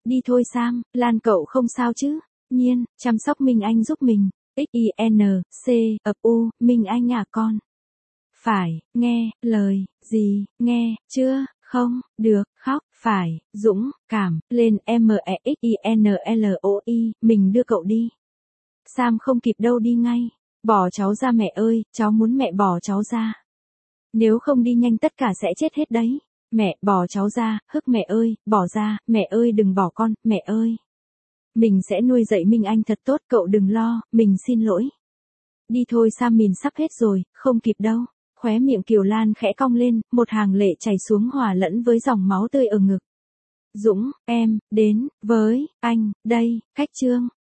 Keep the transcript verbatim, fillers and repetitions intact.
Đi thôi Sam, Lan cậu không sao chứ? Nhiên, chăm sóc Minh Anh giúp mình. X I N C ập U, Minh Anh à con. Phải, nghe, lời, gì, nghe, chưa, không, được, khóc, phải, dũng, cảm, lên M E X I N L O I, mình đưa cậu đi. Sam không kịp đâu đi ngay. Bỏ cháu ra mẹ ơi, cháu muốn mẹ bỏ cháu ra. Nếu không đi nhanh tất cả sẽ chết hết đấy. Mẹ, bỏ cháu ra, hức mẹ ơi, bỏ ra, mẹ ơi đừng bỏ con, mẹ ơi. Mình sẽ nuôi dạy Minh Anh thật tốt, cậu đừng lo, mình xin lỗi. Đi thôi Sam, mình sắp hết rồi, không kịp đâu. Khóe miệng Kiều Lan khẽ cong lên, một hàng lệ chảy xuống hòa lẫn với dòng máu tươi ở ngực. Dũng, em, đến, với, anh, đây, Khách Trương.